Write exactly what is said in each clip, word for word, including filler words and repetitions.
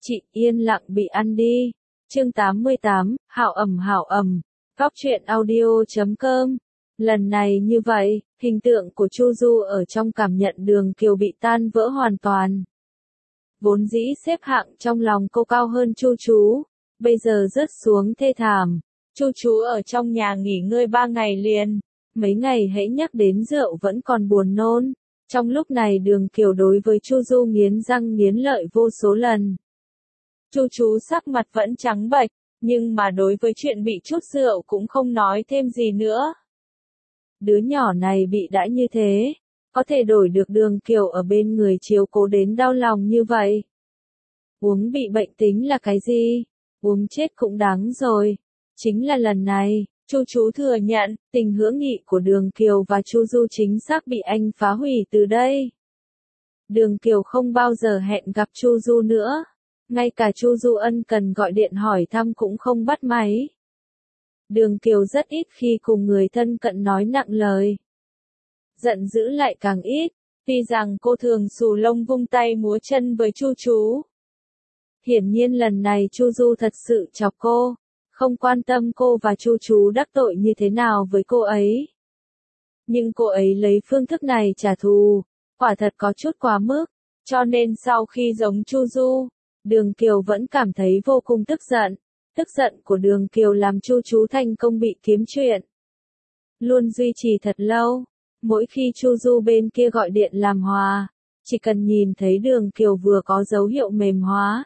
Chị yên lặng bị ăn đi. Chương tám mươi tám, hảo ầm hảo ầm. Góc truyện audio chấm com. Lần này như vậy, hình tượng của Chu Du ở trong cảm nhận Đường Kiều bị tan vỡ hoàn toàn. Vốn dĩ xếp hạng trong lòng cô cao hơn Chu Chú, bây giờ rớt xuống thê thảm. Chu Chú ở trong nhà nghỉ ngơi ba ngày liền, mấy ngày hãy nhắc đến rượu vẫn còn buồn nôn. Trong lúc này Đường Kiều đối với Chu Du nghiến răng nghiến lợi vô số lần. Chu Chú sắc mặt vẫn trắng bệch, nhưng mà đối với chuyện bị chút rượu cũng không nói thêm gì nữa. Đứa nhỏ này bị đã như thế, có thể đổi được Đường Kiều ở bên người chiếu cố đến đau lòng như vậy. Uống bị bệnh tính là cái gì? Uống chết cũng đáng rồi. Chính là lần này, Chu Chú thừa nhận, tình hữu nghị của Đường Kiều và Chu Du chính xác bị anh phá hủy từ đây. Đường Kiều không bao giờ hẹn gặp Chu Du nữa. Ngay cả Chu Du ân cần gọi điện hỏi thăm cũng không bắt máy. Đường Kiều rất ít khi cùng người thân cận nói nặng lời. Giận dữ lại càng ít, tuy rằng cô thường xù lông vung tay múa chân với Chu Chú. Hiển nhiên lần này Chu Du thật sự chọc cô, không quan tâm cô và Chu Chú đắc tội như thế nào với cô ấy. Nhưng cô ấy lấy phương thức này trả thù, quả thật có chút quá mức, cho nên sau khi giống Chu Du, Đường Kiều vẫn cảm thấy vô cùng tức giận. Tức giận của Đường Kiều làm Chu Chú thành công bị kiếm chuyện. Luôn duy trì thật lâu, mỗi khi Chu Du bên kia gọi điện làm hòa, chỉ cần nhìn thấy Đường Kiều vừa có dấu hiệu mềm hóa,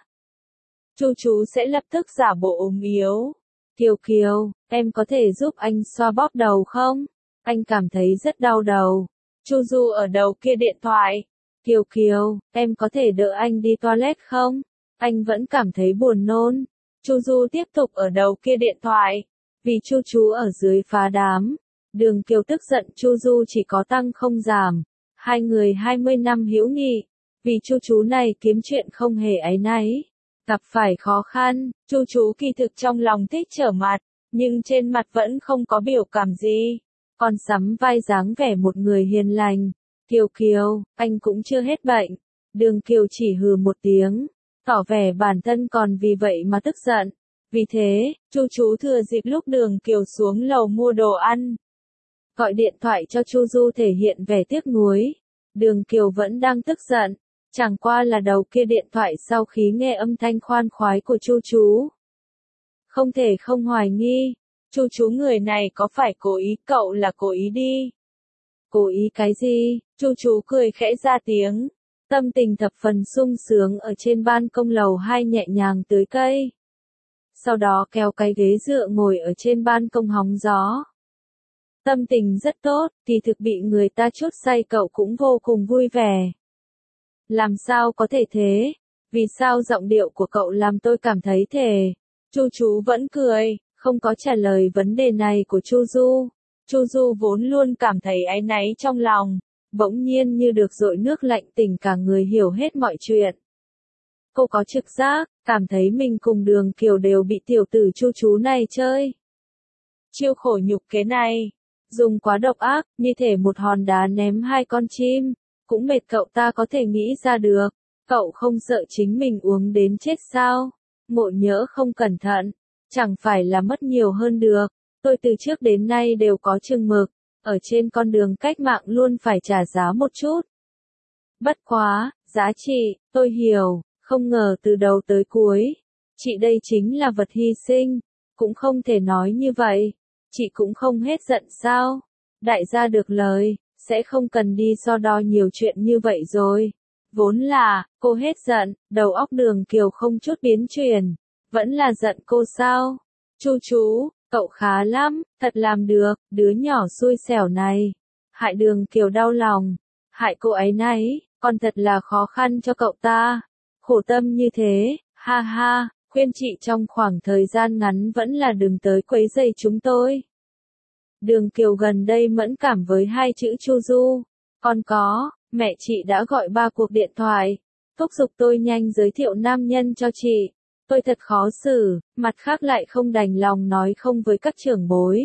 Chu Chú sẽ lập tức giả bộ ốm yếu. Kiều Kiều, em có thể giúp anh xoa bóp đầu không? Anh cảm thấy rất đau đầu. Chu Du ở đầu kia điện thoại. Kiều Kiều, em có thể đỡ anh đi toilet không? Anh vẫn cảm thấy buồn nôn. Chu Du tiếp tục ở đầu kia điện thoại. Vì Chu Chú ở dưới phá đám, Đường Kiều tức giận Chu Du chỉ có tăng không giảm. Hai người hai mươi năm hữu nghị, vì Chu Chú này kiếm chuyện không hề áy náy. Gặp phải khó khăn, Chu Chú kỳ thực trong lòng thích trở mặt, nhưng trên mặt vẫn không có biểu cảm gì. Còn sắm vai dáng vẻ một người hiền lành. Kiều Kiều, anh cũng chưa hết bệnh. Đường Kiều chỉ hừ một tiếng, tỏ vẻ bản thân còn vì vậy mà tức giận. Vì thế, Chu Chú thừa dịp lúc Đường Kiều xuống lầu mua đồ ăn, gọi điện thoại cho Chu Du thể hiện vẻ tiếc nuối. Đường Kiều vẫn đang tức giận, chẳng qua là đầu kia điện thoại sau khi nghe âm thanh khoan khoái của Chu Chú. Không thể không hoài nghi, Chu Chú người này có phải cố ý, cậu là cố ý đi. Cố ý cái gì? Chu Chú cười khẽ ra tiếng. Tâm tình thập phần sung sướng ở trên ban công lầu hai nhẹ nhàng tưới cây. Sau đó kéo cái ghế dựa ngồi ở trên ban công hóng gió. Tâm tình rất tốt, kỳ thực bị người ta chút say cậu cũng vô cùng vui vẻ. Làm sao có thể thế? Vì sao giọng điệu của cậu làm tôi cảm thấy thề? Chu Chú vẫn cười, không có trả lời vấn đề này của Chu Du. Chu Du vốn luôn cảm thấy áy náy trong lòng, bỗng nhiên như được dội nước lạnh tỉnh cả người hiểu hết mọi chuyện. Cô có trực giác, cảm thấy mình cùng Đường Kiều đều bị tiểu tử Chu Chú này chơi. Chiêu khổ nhục kế này, dùng quá độc ác, như thể một hòn đá ném hai con chim, cũng mệt cậu ta có thể nghĩ ra được. Cậu không sợ chính mình uống đến chết sao? Ngộ nhỡ không cẩn thận, chẳng phải là mất nhiều hơn được. Tôi từ trước đến nay đều có chừng mực, ở trên con đường cách mạng luôn phải trả giá một chút. Bất quá, giá trị, tôi hiểu, không ngờ từ đầu tới cuối, chị đây chính là vật hy sinh, cũng không thể nói như vậy, chị cũng không hết giận sao? Đại gia được lời, sẽ không cần đi so đo nhiều chuyện như vậy rồi. Vốn là, cô hết giận, đầu óc Đường Kiều không chút biến chuyển, vẫn là giận cô sao? Chu Chú, cậu khá lắm, thật làm được, đứa nhỏ xui xẻo này. Hại Đường Kiều đau lòng, hại cô ấy náy, còn thật là khó khăn cho cậu ta. Khổ tâm như thế, ha ha, khuyên chị trong khoảng thời gian ngắn vẫn là đừng tới quấy rầy chúng tôi. Đường Kiều gần đây mẫn cảm với hai chữ Chu Du. Còn có, mẹ chị đã gọi ba cuộc điện thoại, thúc giục tôi nhanh giới thiệu nam nhân cho chị. Tôi thật khó xử, mặt khác lại không đành lòng nói không với các trưởng bối.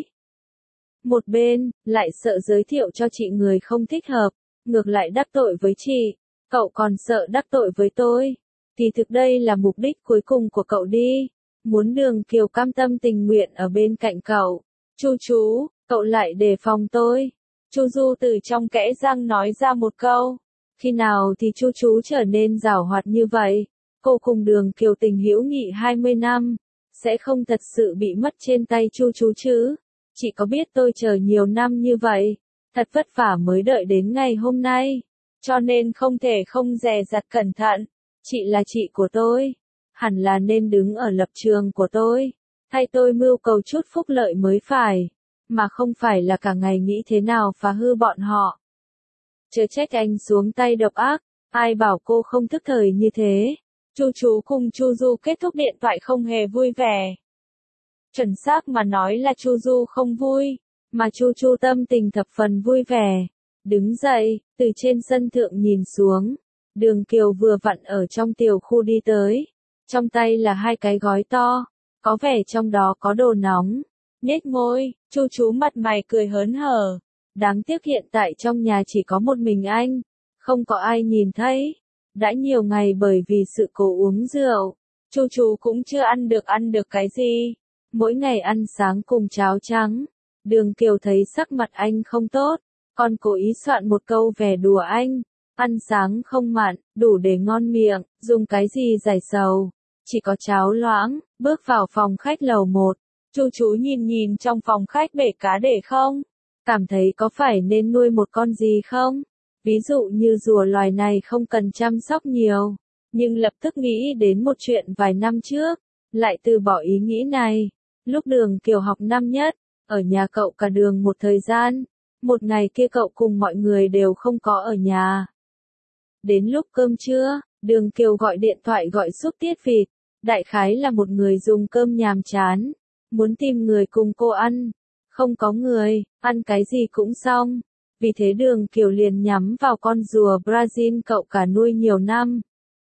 Một bên, lại sợ giới thiệu cho chị người không thích hợp, ngược lại đắc tội với chị. Cậu còn sợ đắc tội với tôi. Kỳ thực đây là mục đích cuối cùng của cậu đi. Muốn Đường Kiều cam tâm tình nguyện ở bên cạnh cậu. Chu chú, cậu lại đề phòng tôi. Chu Du từ trong kẽ răng nói ra một câu. Khi nào thì Chu chú trở nên giảo hoạt như vậy? Cô cùng Đường Kiều tình hữu nghị hai mươi năm, sẽ không thật sự bị mất trên tay Chu chú chứ? Chị có biết tôi chờ nhiều năm như vậy, thật vất vả mới đợi đến ngày hôm nay, cho nên không thể không dè dặt cẩn thận. Chị là chị của tôi, hẳn là nên đứng ở lập trường của tôi, thay tôi mưu cầu chút phúc lợi mới phải, mà không phải là cả ngày nghĩ thế nào phá hư bọn họ. Chớ trách anh xuống tay độc ác, ai bảo cô không thức thời như thế. Chu chú cùng Chu Du kết thúc điện thoại không hề vui vẻ. Chuẩn xác mà nói là Chu Du không vui, mà Chu Chu tâm tình thập phần vui vẻ. Đứng dậy, từ trên sân thượng nhìn xuống, Đường Kiều vừa vặn ở trong tiểu khu đi tới, trong tay là hai cái gói to, có vẻ trong đó có đồ nóng. Nhếch môi, Chu chú mặt mày cười hớn hở. Đáng tiếc hiện tại trong nhà chỉ có một mình anh, không có ai nhìn thấy. Đã nhiều ngày bởi vì sự cố uống rượu, Chu chú cũng chưa ăn được ăn được cái gì. Mỗi ngày ăn sáng cùng cháo trắng. Đường Kiều thấy sắc mặt anh không tốt, còn cố ý soạn một câu vẻ đùa anh. Ăn sáng không mặn, đủ để ngon miệng, dùng cái gì giải sầu. Chỉ có cháo loãng. Bước vào phòng khách lầu một. Chu chú nhìn nhìn trong phòng khách bể cá để không? Cảm thấy có phải nên nuôi một con gì không? Ví dụ như rùa loài này không cần chăm sóc nhiều. Nhưng lập tức nghĩ đến một chuyện vài năm trước, lại từ bỏ ý nghĩ này. Lúc Đường Kiều học năm nhất, ở nhà cậu cả đường một thời gian. Một ngày kia cậu cùng mọi người đều không có ở nhà. Đến lúc cơm trưa, Đường Kiều gọi điện thoại gọi xúc tiết vịt. Đại khái là một người dùng cơm nhàm chán, muốn tìm người cùng cô ăn. Không có người, ăn cái gì cũng xong. Vì thế Đường Kiều liền nhắm vào con rùa Brazil cậu cả nuôi nhiều năm.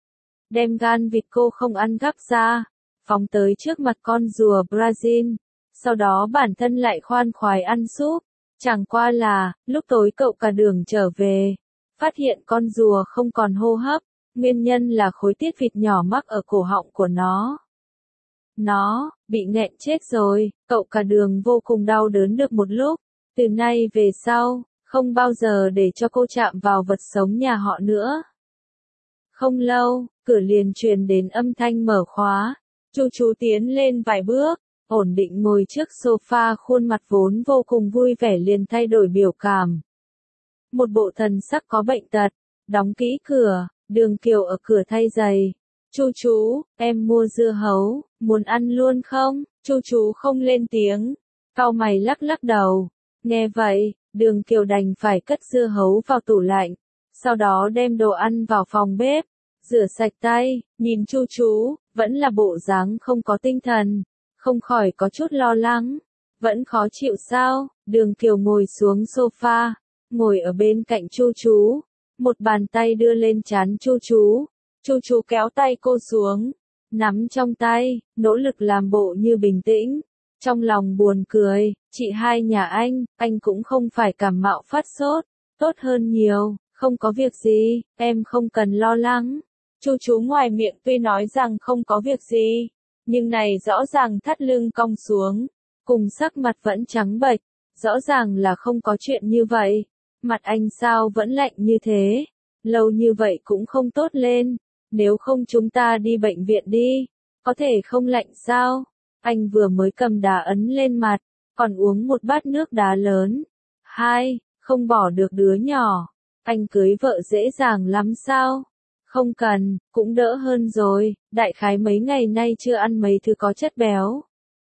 Đem gan vịt cô không ăn gắp ra, phóng tới trước mặt con rùa Brazil. Sau đó bản thân lại khoan khoái ăn súp. Chẳng qua là, lúc tối cậu cả Đường trở về, phát hiện con rùa không còn hô hấp. Nguyên nhân là khối tiết vịt nhỏ mắc ở cổ họng của nó. Nó, bị nghẹn chết rồi, cậu cả Đường vô cùng đau đớn được một lúc. Từ nay về sau, không bao giờ để cho cô chạm vào vật sống nhà họ nữa. Không lâu, cửa liền truyền đến âm thanh mở khóa. Chu chú tiến lên vài bước, ổn định ngồi trước sofa, khuôn mặt vốn vô cùng vui vẻ liền thay đổi biểu cảm. Một bộ thần sắc có bệnh tật, đóng kỹ cửa. Đường Kiều ở cửa thay giày. Chu chú, em mua dưa hấu, muốn ăn luôn không? Chu chú không lên tiếng, cau mày lắc lắc đầu. Nghe vậy, Đường Kiều đành phải cất dưa hấu vào tủ lạnh, sau đó đem đồ ăn vào phòng bếp, rửa sạch tay, nhìn Chu chú, vẫn là bộ dáng không có tinh thần, không khỏi có chút lo lắng. Vẫn khó chịu sao? Đường Kiều ngồi xuống sofa, ngồi ở bên cạnh Chu chú. Một bàn tay đưa lên trán Chu chú. Chu chú kéo tay cô xuống, nắm trong tay, nỗ lực làm bộ như bình tĩnh. Trong lòng buồn cười, chị hai nhà anh, anh cũng không phải cảm mạo phát sốt, tốt hơn nhiều, không có việc gì, em không cần lo lắng. Chu chú ngoài miệng tuy nói rằng không có việc gì, nhưng này rõ ràng thắt lưng cong xuống, cùng sắc mặt vẫn trắng bệch, rõ ràng là không có chuyện như vậy. Mặt anh sao vẫn lạnh như thế? Lâu như vậy cũng không tốt lên. Nếu không chúng ta đi bệnh viện đi. Có thể không lạnh sao? Anh vừa mới cầm đá ấn lên mặt, còn uống một bát nước đá lớn. Hai, không bỏ được đứa nhỏ. Anh cưới vợ dễ dàng lắm sao? Không cần, cũng đỡ hơn rồi. Đại khái mấy ngày nay chưa ăn mấy thứ có chất béo,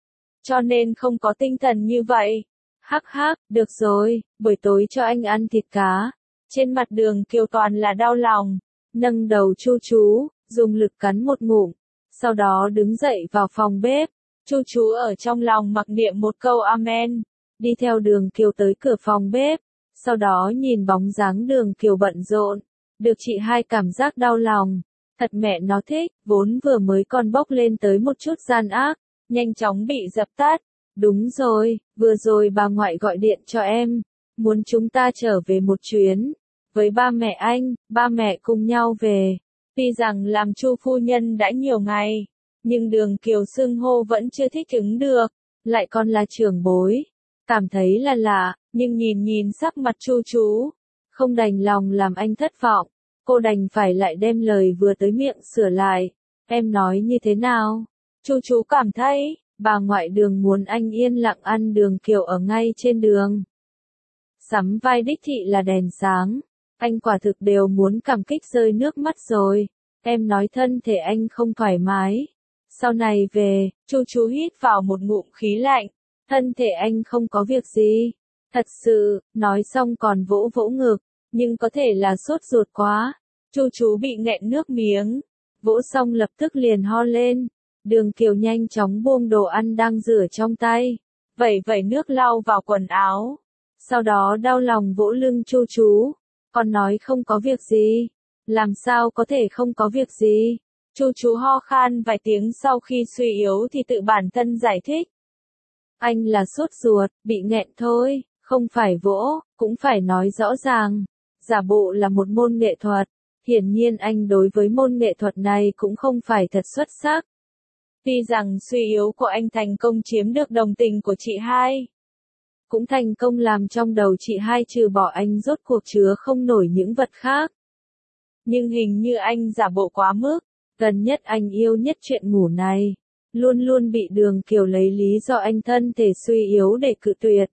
cho nên không có tinh thần như vậy. Hắc hắc, được rồi, buổi tối cho anh ăn thịt cá. Trên mặt Đường Kiều toàn là đau lòng, nâng đầu Chu chú, dùng lực cắn một ngụm, sau đó đứng dậy vào phòng bếp. Chu chú ở trong lòng mặc niệm một câu amen, đi theo Đường Kiều tới cửa phòng bếp, sau đó nhìn bóng dáng Đường Kiều bận rộn, được chị hai cảm giác đau lòng. Thật mẹ nó thích, vốn vừa mới còn bốc lên tới một chút gian ác, nhanh chóng bị dập tắt. Đúng rồi, vừa rồi bà ngoại gọi điện cho em, muốn chúng ta trở về một chuyến, với ba mẹ anh, ba mẹ cùng nhau về. Tuy rằng làm Chu phu nhân đã nhiều ngày, nhưng Đường Kiều xưng hô vẫn chưa thích ứng được, lại còn là trưởng bối, cảm thấy là lạ, nhưng nhìn nhìn sắc mặt Chu chú, không đành lòng làm anh thất vọng, cô đành phải lại đem lời vừa tới miệng sửa lại. Em nói như thế nào? Chu chú cảm thấy, bà ngoại Đường muốn anh yên lặng ăn Đường Kiều ở ngay trên đường. Sắm vai đích thị là đèn sáng, anh quả thực đều muốn cảm kích rơi nước mắt rồi. Em nói thân thể anh không thoải mái. Sau này về, Chu chú hít vào một ngụm khí lạnh, thân thể anh không có việc gì. Thật sự, nói xong còn vỗ vỗ ngực, nhưng có thể là sốt ruột quá. Chu chú bị nghẹn nước miếng, vỗ xong lập tức liền ho lên. Đường Kiều nhanh chóng buông đồ ăn đang rửa trong tay, vẩy vẩy nước lau vào quần áo. Sau đó đau lòng vỗ lưng Chu chú, còn nói không có việc gì. Làm sao có thể không có việc gì? Chu chú ho khan vài tiếng sau khi suy yếu thì tự bản thân giải thích. Anh là sốt ruột, bị nghẹn thôi, không phải vỗ, cũng phải nói rõ ràng. Giả bộ là một môn nghệ thuật, hiển nhiên anh đối với môn nghệ thuật này cũng không phải thật xuất sắc. Tuy rằng suy yếu của anh thành công chiếm được đồng tình của chị hai, cũng thành công làm trong đầu chị hai trừ bỏ anh rốt cuộc chứa không nổi những vật khác. Nhưng hình như anh giả bộ quá mức, gần nhất anh yêu nhất chuyện ngủ này, luôn luôn bị Đường Kiều lấy lý do anh thân thể suy yếu để cự tuyệt.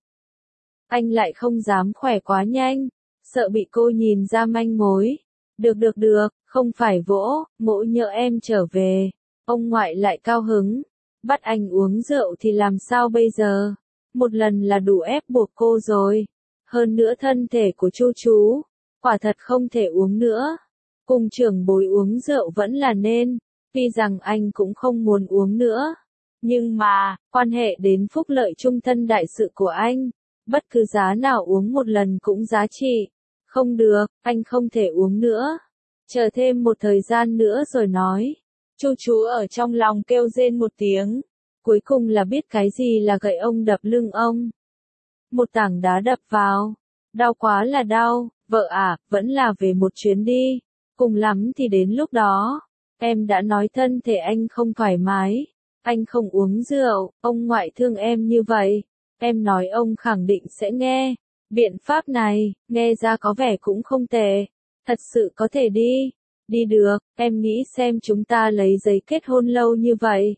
Anh lại không dám khỏe quá nhanh, sợ bị cô nhìn ra manh mối. Được được được, không phải vỗ, mỗ nhỡ em trở về. Ông ngoại lại cao hứng, bắt anh uống rượu thì làm sao bây giờ? Một lần là đủ ép buộc cô rồi. Hơn nữa thân thể của Chu chú, quả thật không thể uống nữa. Cùng trưởng bối uống rượu vẫn là nên, tuy rằng anh cũng không muốn uống nữa. Nhưng mà, quan hệ đến phúc lợi chung thân đại sự của anh, bất cứ giá nào uống một lần cũng giá trị. Không được, anh không thể uống nữa. Chờ thêm một thời gian nữa rồi nói. Chu chú ở trong lòng kêu rên một tiếng. Cuối cùng là biết cái gì là gậy ông đập lưng ông. Một tảng đá đập vào. Đau quá là đau, vợ à, vẫn là về một chuyến đi. Cùng lắm thì đến lúc đó, em đã nói thân thể anh không thoải mái. Anh không uống rượu, ông ngoại thương em như vậy. Em nói ông khẳng định sẽ nghe. Biện pháp này, nghe ra có vẻ cũng không tệ. Thật sự có thể đi. Đi được, em nghĩ xem chúng ta lấy giấy kết hôn lâu như vậy.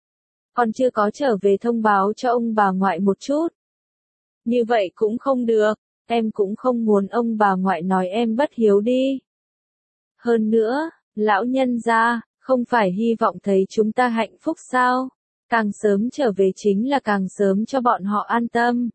Còn chưa có trở về thông báo cho ông bà ngoại một chút. Như vậy cũng không được, em cũng không muốn ông bà ngoại nói em bất hiếu đi. Hơn nữa, lão nhân gia, không phải hy vọng thấy chúng ta hạnh phúc sao? Càng sớm trở về chính là càng sớm cho bọn họ an tâm.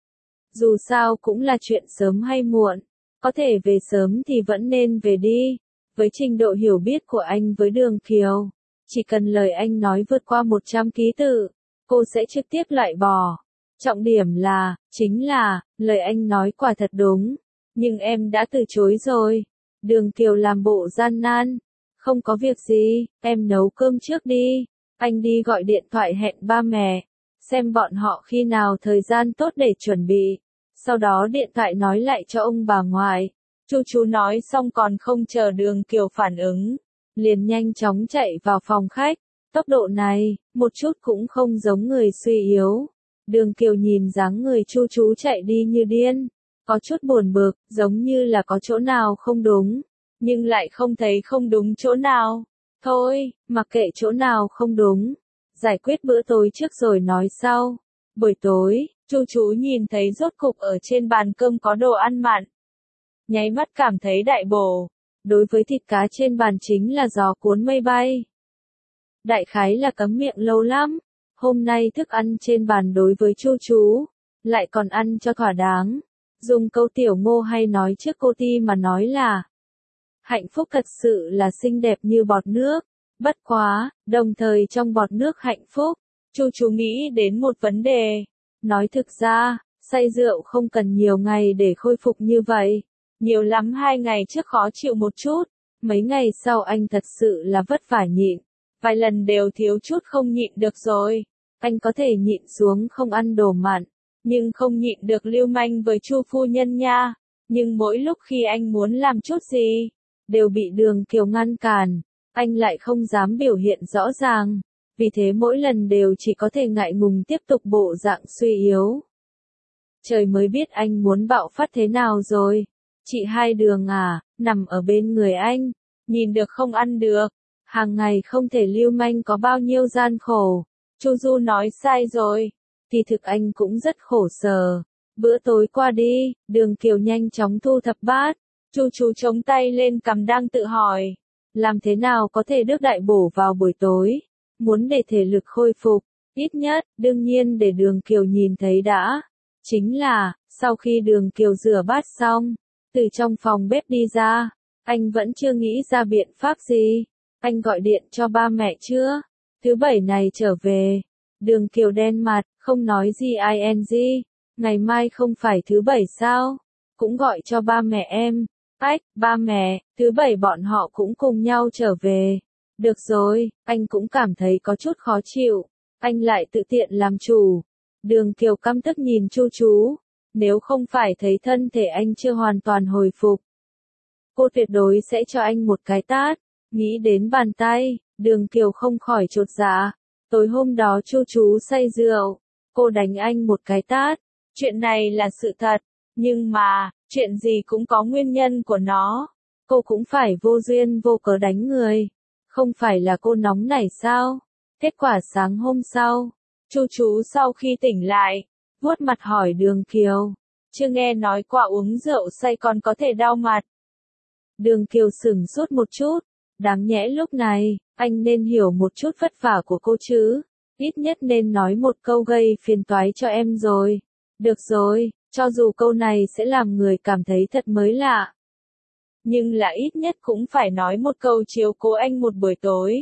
Dù sao cũng là chuyện sớm hay muộn, có thể về sớm thì vẫn nên về đi. Với trình độ hiểu biết của anh với Đường Kiều, chỉ cần lời anh nói vượt qua một trăm ký tự, cô sẽ trực tiếp loại bỏ. Trọng điểm là, chính là, lời anh nói quả thật đúng, nhưng em đã từ chối rồi. Đường Kiều làm bộ gian nan. Không có việc gì, em nấu cơm trước đi. Anh đi gọi điện thoại hẹn ba mẹ, xem bọn họ khi nào thời gian tốt để chuẩn bị. Sau đó điện thoại nói lại cho ông bà ngoại. Chu chú nói xong còn không chờ Đường Kiều phản ứng, liền nhanh chóng chạy vào phòng khách. Tốc độ này, một chút cũng không giống người suy yếu. Đường Kiều nhìn dáng người Chu chú chạy đi như điên, có chút buồn bực, giống như là có chỗ nào không đúng, nhưng lại không thấy không đúng chỗ nào. Thôi, mặc kệ chỗ nào không đúng, giải quyết bữa tối trước rồi nói sau. Buổi tối, Chu chú nhìn thấy rốt cục ở trên bàn cơm có đồ ăn mặn. Nháy mắt cảm thấy đại bổ. Đối với thịt cá trên bàn chính là gió cuốn mây bay. Đại khái là cấm miệng lâu lắm. Hôm nay thức ăn trên bàn đối với Chu chú, lại còn ăn cho thỏa đáng. Dùng câu tiểu Ngô hay nói trước cô Ti mà nói là, hạnh phúc thật sự là xinh đẹp như bọt nước. Bất quá, đồng thời trong bọt nước hạnh phúc, Chu chú nghĩ đến một vấn đề. Nói thực ra, say rượu không cần nhiều ngày để khôi phục như vậy. Nhiều lắm hai ngày trước khó chịu một chút, mấy ngày sau anh thật sự là vất vả nhịn. Vài lần đều thiếu chút không nhịn được rồi. Anh có thể nhịn xuống không ăn đồ mặn, nhưng không nhịn được lưu manh với Chu phu nhân nha. Nhưng mỗi lúc khi anh muốn làm chút gì, đều bị Đường Kiều ngăn cản, anh lại không dám biểu hiện rõ ràng, vì thế mỗi lần đều chỉ có thể ngại ngùng tiếp tục bộ dạng suy yếu. Trời mới biết anh muốn bạo phát thế nào rồi. Chị Hai Đường à, nằm ở bên người anh, nhìn được không ăn được, hàng ngày không thể lưu manh có bao nhiêu gian khổ. Chu Du nói sai rồi, thì thực anh cũng rất khổ sở. Bữa tối qua đi, Đường Kiều nhanh chóng thu thập bát, Chu Chú chống tay lên cằm đang tự hỏi, làm thế nào có thể đước đại bổ vào buổi tối, muốn để thể lực khôi phục, ít nhất, đương nhiên để Đường Kiều nhìn thấy đã. Chính là, sau khi Đường Kiều rửa bát xong, từ trong phòng bếp đi ra, anh vẫn chưa nghĩ ra biện pháp gì. Anh gọi điện cho ba mẹ chưa? Thứ bảy này trở về. Đường Kiều đen mặt, không nói gì ing. Ngày mai không phải thứ bảy sao? Cũng gọi cho ba mẹ em. Ách, ba mẹ, thứ bảy bọn họ cũng cùng nhau trở về. Được rồi, anh cũng cảm thấy có chút khó chịu. Anh lại tự tiện làm chủ. Đường Kiều căm tức nhìn Chu Chú. Nếu không phải thấy thân thể anh chưa hoàn toàn hồi phục, cô tuyệt đối sẽ cho anh một cái tát. Nghĩ đến bàn tay, Đường Kiều không khỏi chột dạ. Tối hôm đó Chu Chú say rượu, cô đánh anh một cái tát. Chuyện này là sự thật, nhưng mà, chuyện gì cũng có nguyên nhân của nó. Cô cũng phải vô duyên vô cớ đánh người. Không phải là cô nóng nảy sao? Kết quả sáng hôm sau, Chu Chú sau khi tỉnh lại, vuốt mặt hỏi Đường Kiều, chưa nghe nói qua uống rượu say còn có thể đau mặt. Đường Kiều sửng sốt một chút, đáng nhẽ lúc này, anh nên hiểu một chút vất vả của cô chứ, ít nhất nên nói một câu gây phiền toái cho em rồi. Được rồi, cho dù câu này sẽ làm người cảm thấy thật mới lạ, nhưng là ít nhất cũng phải nói một câu chiếu cố anh một buổi tối.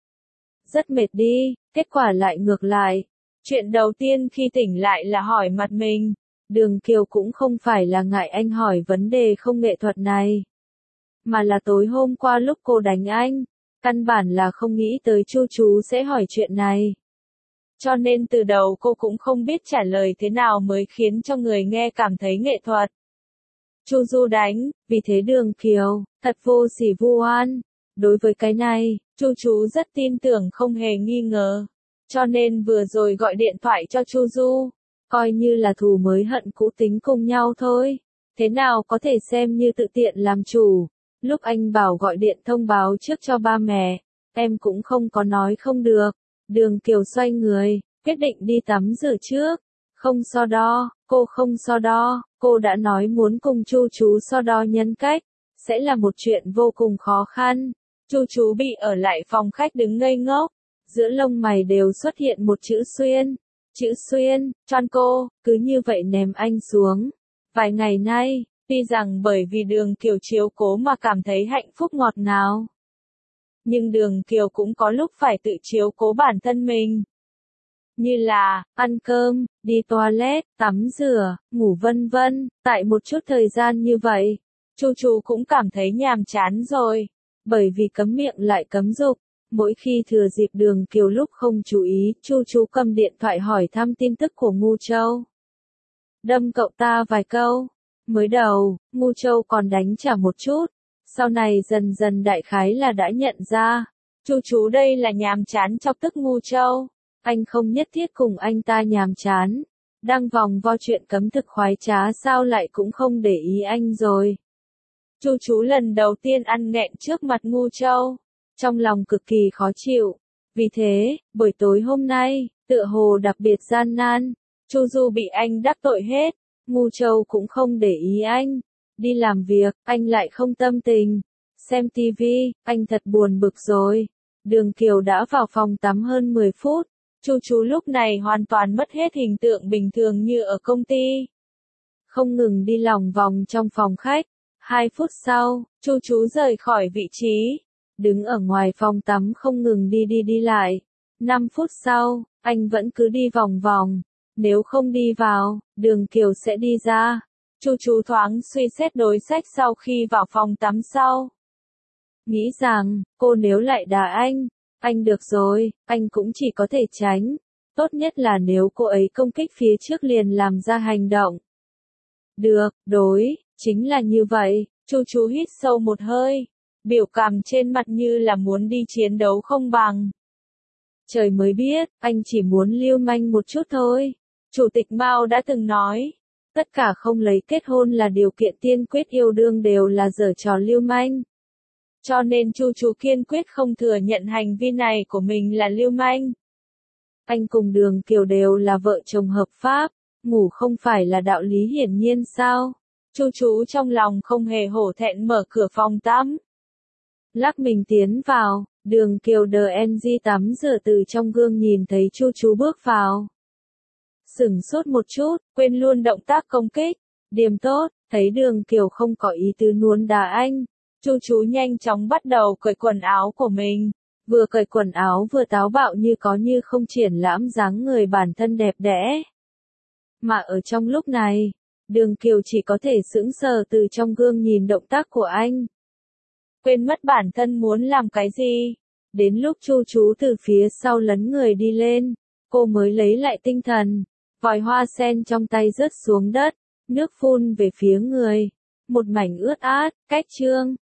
Rất mệt đi, kết quả lại ngược lại. Chuyện đầu tiên khi tỉnh lại là hỏi mặt mình. Đường Kiều cũng không phải là ngại anh hỏi vấn đề không nghệ thuật này, mà là tối hôm qua lúc cô đánh anh, căn bản là không nghĩ tới Chu Chú sẽ hỏi chuyện này. Cho nên từ đầu cô cũng không biết trả lời thế nào mới khiến cho người nghe cảm thấy nghệ thuật. Chu Du đánh, vì thế Đường Kiều, thật vô sỉ vu oan. Đối với cái này, Chu Chú rất tin tưởng không hề nghi ngờ. Cho nên vừa rồi gọi điện thoại cho Chu Du, coi như là thù mới hận cũ tính cùng nhau thôi. Thế nào có thể xem như tự tiện làm chủ. Lúc anh bảo gọi điện thông báo trước cho ba mẹ, em cũng không có nói không được. Đường Kiều xoay người, quyết định đi tắm rửa trước. Không so đo, cô không so đo, cô đã nói muốn cùng Chu Chú so đo nhân cách, sẽ là một chuyện vô cùng khó khăn. Chu Chú bị ở lại phòng khách đứng ngây ngốc, giữa lông mày đều xuất hiện một chữ xuyên. Chữ xuyên, tròn cô, cứ như vậy ném anh xuống. Vài ngày nay, tuy rằng bởi vì Đường Kiều chiếu cố mà cảm thấy hạnh phúc ngọt ngào, nhưng Đường Kiều cũng có lúc phải tự chiếu cố bản thân mình. Như là, ăn cơm, đi toilet, tắm rửa, ngủ vân vân. Tại một chút thời gian như vậy, Chu Chú cũng cảm thấy nhàm chán rồi. Bởi vì cấm miệng lại cấm dục. Mỗi khi thừa dịp Đường Kiều lúc không chú ý, Chu Chú cầm điện thoại hỏi thăm tin tức của Ngu Châu. Đâm cậu ta vài câu. Mới đầu, Ngu Châu còn đánh trả một chút. Sau này dần dần đại khái là đã nhận ra. Chu Chú đây là nhàm chán chọc tức Ngu Châu. Anh không nhất thiết cùng anh ta nhàm chán. Đang vòng vo chuyện cấm thực khoái trá sao lại cũng không để ý anh rồi. Chu Chú lần đầu tiên ăn nghẹn trước mặt Ngu Châu. Trong lòng cực kỳ khó chịu. Vì thế, buổi tối hôm nay, tựa hồ đặc biệt gian nan. Chu Du bị anh đắc tội hết. Ngu Châu cũng không để ý anh. Đi làm việc, anh lại không tâm tình. Xem tivi, anh thật buồn bực rồi. Đường Kiều đã vào phòng tắm hơn mười phút. Chu Chú lúc này hoàn toàn mất hết hình tượng bình thường như ở công ty. Không ngừng đi lòng vòng trong phòng khách. Hai phút sau, Chu Chú rời khỏi vị trí. Đứng ở ngoài phòng tắm không ngừng đi đi đi lại. Năm phút sau, anh vẫn cứ đi vòng vòng. Nếu không đi vào, Đường Kiều sẽ đi ra. Chu Chú thoáng suy xét đối sách sau khi vào phòng tắm sau. Nghĩ rằng, cô nếu lại đá anh, anh được rồi, anh cũng chỉ có thể tránh. Tốt nhất là nếu cô ấy công kích phía trước liền làm ra hành động. Được, đối, chính là như vậy. Chu Chú hít sâu một hơi. biểu cảm trên mặt như là muốn đi chiến đấu không bằng. Trời mới biết, anh chỉ muốn lưu manh một chút thôi. Chủ tịch Mao đã từng nói, tất cả không lấy kết hôn là điều kiện tiên quyết yêu đương đều là giở trò lưu manh. Cho nên Chu Chu kiên quyết không thừa nhận hành vi này của mình là lưu manh. Anh cùng Đường Kiều đều là vợ chồng hợp pháp, ngủ không phải là đạo lý hiển nhiên sao? Chu Chu trong lòng không hề hổ thẹn mở cửa phòng tắm. Lắc mình tiến vào, Đường Kiều đờ en gi tắm rửa từ trong gương nhìn thấy Chu Chu bước vào. Sửng sốt một chút, quên luôn động tác công kích. Điềm tốt, thấy Đường Kiều không có ý tứ nuốn đá anh. Chu Chu nhanh chóng bắt đầu cởi quần áo của mình. Vừa cởi quần áo vừa táo bạo như có như không triển lãm dáng người bản thân đẹp đẽ. Mà ở trong lúc này, Đường Kiều chỉ có thể sững sờ từ trong gương nhìn động tác của anh. Quên mất bản thân muốn làm cái gì. Đến lúc Chu Chu từ phía sau lấn người đi lên, cô mới lấy lại tinh thần. Vòi hoa sen trong tay rớt xuống đất, nước phun về phía người. Một mảnh ướt át, cách trương.